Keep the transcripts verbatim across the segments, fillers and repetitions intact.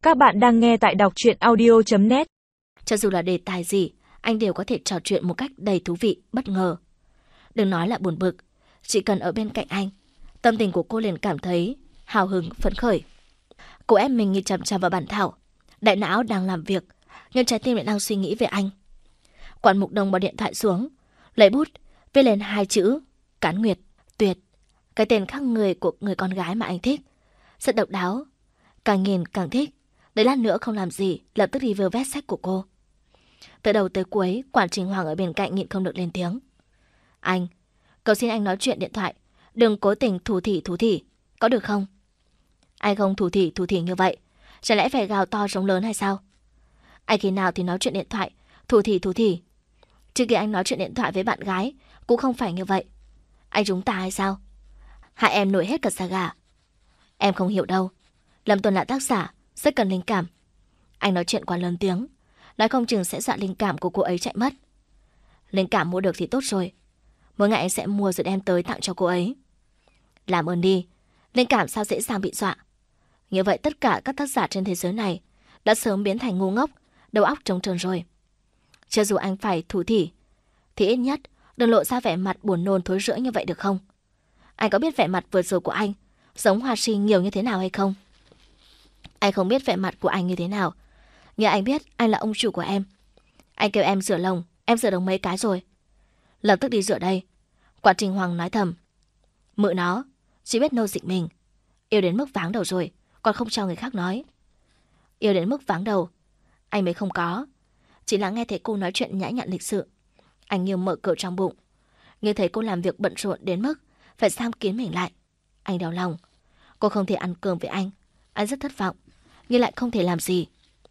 Các bạn đang nghe tại đọc truyện audio chấm net. Cho dù là đề tài gì, anh đều có thể trò chuyện một cách đầy thú vị, bất ngờ. Đừng nói là buồn bực, chỉ cần ở bên cạnh anh, tâm tình của cô liền cảm thấy hào hứng, phấn khởi. Cô ép mình nhìn chằm chằm vào bản thảo, đại não đang làm việc, nhưng trái tim lại đang suy nghĩ về anh. Quản mục đồng bỏ điện thoại xuống, lấy bút, viết lên hai chữ, Cán Nguyệt, tuyệt. Cái tên khác người của người con gái mà anh thích. Rất độc đáo, càng nhìn càng thích. Đấy lát nữa không làm gì, lập tức đi vơ vét sách của cô. Từ đầu tới cuối, Quản Trình Hoàng ở bên cạnh nhịn không được lên tiếng. Anh, cầu xin anh nói chuyện điện thoại, đừng cố tình thủ thỉ thủ thỉ, có được không? Anh không thủ thỉ thủ thỉ như vậy, chả lẽ phải gào to trống lớn hay sao? Anh khi nào thì nói chuyện điện thoại, thủ thỉ thủ thỉ. Trước khi anh nói chuyện điện thoại với bạn gái, cũng không phải như vậy. Anh chúng ta hay sao? Hai em nổi hết cả da gà. Em không hiểu đâu. Lâm Tuần là tác giả, rất cần linh cảm. Anh nói chuyện quá lớn tiếng, nói không chừng sẽ dọa linh cảm của cô ấy chạy mất. Linh cảm mua được thì tốt rồi, mỗi ngày anh sẽ mua rồi đem tới tặng cho cô ấy. Làm ơn đi, linh cảm sao dễ dàng bị dọa. Như vậy tất cả các tác giả trên thế giới này đã sớm biến thành ngu ngốc, đầu óc trống trơn rồi. Cho dù anh phải thủ thỉ, thì ít nhất đừng lộ ra vẻ mặt buồn nôn thối rữa như vậy được không? Anh có biết vẻ mặt vừa rồi của anh giống Hoa Si nhiều như thế nào hay không? Anh không biết vẻ mặt của anh như thế nào, nhưng anh biết anh là ông chủ của em. Anh kêu em rửa lồng, em rửa đồng mấy cái rồi. Lập tức đi rửa đây. Quản Trình Hoàng nói thầm. Mự nó, chỉ biết nô dịch mình. Yêu đến mức váng đầu rồi, còn không cho người khác nói. Yêu đến mức váng đầu, anh mới không có. Chỉ là nghe thấy cô nói chuyện nhã nhặn lịch sự, anh như mở cờ trong bụng. Nghe thấy cô làm việc bận rộn đến mức phải giam kín mình lại, anh đau lòng. Cô không thể ăn cơm với anh, anh rất thất vọng, nhưng lại không thể làm gì.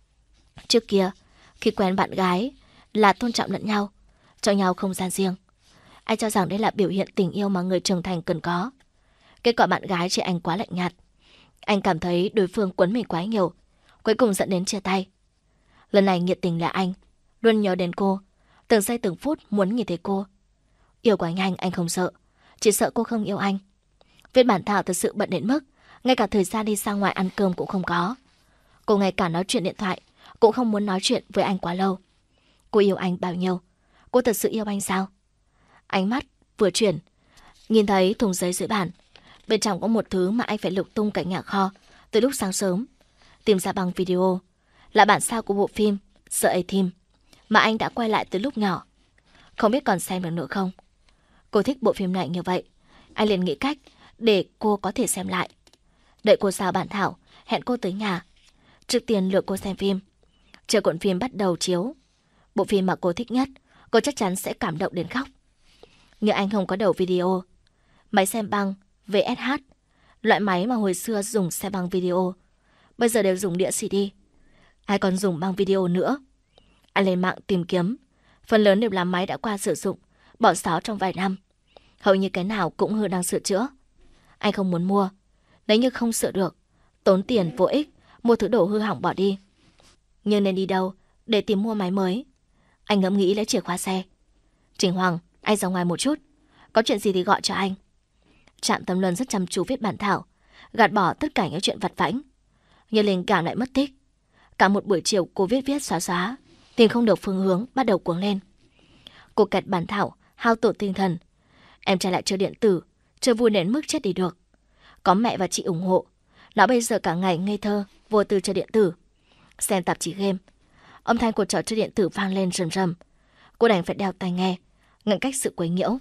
Trước kia, khi quen bạn gái là tôn trọng lẫn nhau, cho nhau không gian riêng. Anh cho rằng đây là biểu hiện tình yêu mà người trưởng thành cần có. Kết quả bạn gái chị anh quá lạnh nhạt. Anh cảm thấy đối phương quấn mình quá nhiều, cuối cùng dẫn đến chia tay. Lần này nhiệt tình là anh, luôn nhớ đến cô, từng giây từng phút muốn nhìn thấy cô. Yêu quá nhanh anh không sợ, chỉ sợ cô không yêu anh. Viết bản thảo thật sự bận đến mức ngay cả thời gian đi ra ngoài ăn cơm cũng không có. Cô ngay cả nói chuyện điện thoại cũng không muốn nói chuyện với anh quá lâu. Cô yêu anh bao nhiêu? Cô thật sự yêu anh sao? Ánh mắt vừa chuyển, nhìn thấy thùng giấy dưới bàn. Bên trong có một thứ mà anh phải lục tung cả nhà kho từ lúc sáng sớm, tìm ra băng video, là bản sao của bộ phim The A-Team mà anh đã quay lại từ lúc nhỏ. Không biết còn xem được nữa không? Cô thích bộ phim này như vậy, anh liền nghĩ cách để cô có thể xem lại. Đợi cô giao bản thảo, hẹn cô tới nhà. Trước tiên lựa cô xem phim. Chờ cuộn phim bắt đầu chiếu, bộ phim mà cô thích nhất, cô chắc chắn sẽ cảm động đến khóc. Nhưng anh không có đầu video. Máy xem băng vê ét hát, loại máy mà hồi xưa dùng xem băng video, bây giờ đều dùng đĩa xê đê. Ai còn dùng băng video nữa? Anh lên mạng tìm kiếm, phần lớn đều là máy đã qua sử dụng, bỏ xó trong vài năm. Hầu như cái nào cũng hư đang sửa chữa. Anh không muốn mua. Nếu như không sửa được, tốn tiền vô ích, mua thứ đồ hư hỏng bỏ đi. Nhưng nên đi đâu để tìm mua máy mới? Anh ngẫm nghĩ lấy chìa khóa xe. Trình Hoàng, anh ra ngoài một chút, có chuyện gì thì gọi cho anh. Trạm Tâm Luân rất chăm chú viết bản thảo, gạt bỏ tất cả những chuyện vặt vãnh. Nhưng linh cảm lại mất tích. Cả một buổi chiều cô viết viết xóa xóa, tìm không được phương hướng, bắt đầu cuống lên. Cô kẹt bản thảo, hao tổn tinh thần. Em trai lại chơi điện tử, chơi vui đến mức chết đi được. Có mẹ và chị ủng hộ, nó bây giờ cả ngày ngây thơ, vô tư chơi điện tử, xem tạp chí game. Âm thanh của trò chơi điện tử vang lên rầm rầm. Cô đành phải đeo tai nghe, ngăn cách sự quấy nhiễu.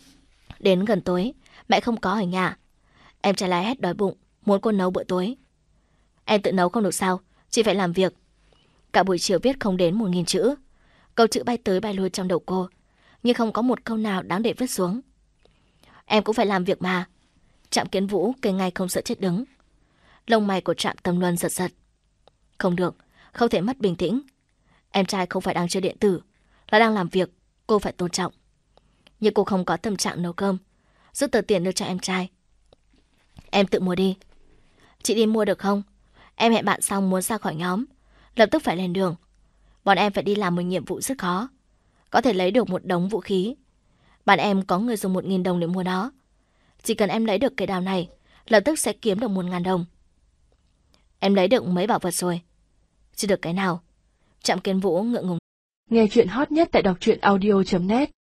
Đến gần tối, mẹ không có ở nhà. Em trai la hét đói bụng, muốn cô nấu bữa tối. Em tự nấu không được sao, chị phải làm việc. Cả buổi chiều viết không đến một nghìn chữ. Câu chữ bay tới bay lui trong đầu cô, nhưng không có một câu nào đáng để viết xuống. Em cũng phải làm việc mà. Trạm Kiến Vũ kề ngay không sợ chết đứng. Lông mày của Trạm Tâm Luân giật giật. Không được, không thể mất bình tĩnh. Em trai không phải đang chơi điện tử, là đang làm việc, cô phải tôn trọng. Nhưng cô không có tâm trạng nấu cơm, rút tờ tiền đưa cho em trai. Em tự mua đi. Chị đi mua được không? Em hẹn bạn xong muốn ra khỏi nhóm, lập tức phải lên đường. Bọn em phải đi làm một nhiệm vụ rất khó, có thể lấy được một đống vũ khí. Bạn em có người dùng một nghìn đồng để mua nó. Chỉ cần em lấy được cây đào này, lập tức sẽ kiếm được một ngàn đồng. Em lấy được mấy bảo vật rồi? chưa được cái nào. Trạm Kiến Vũ ngượng ngùng. Nghe chuyện hot nhất tại đọc truyện audio chấm net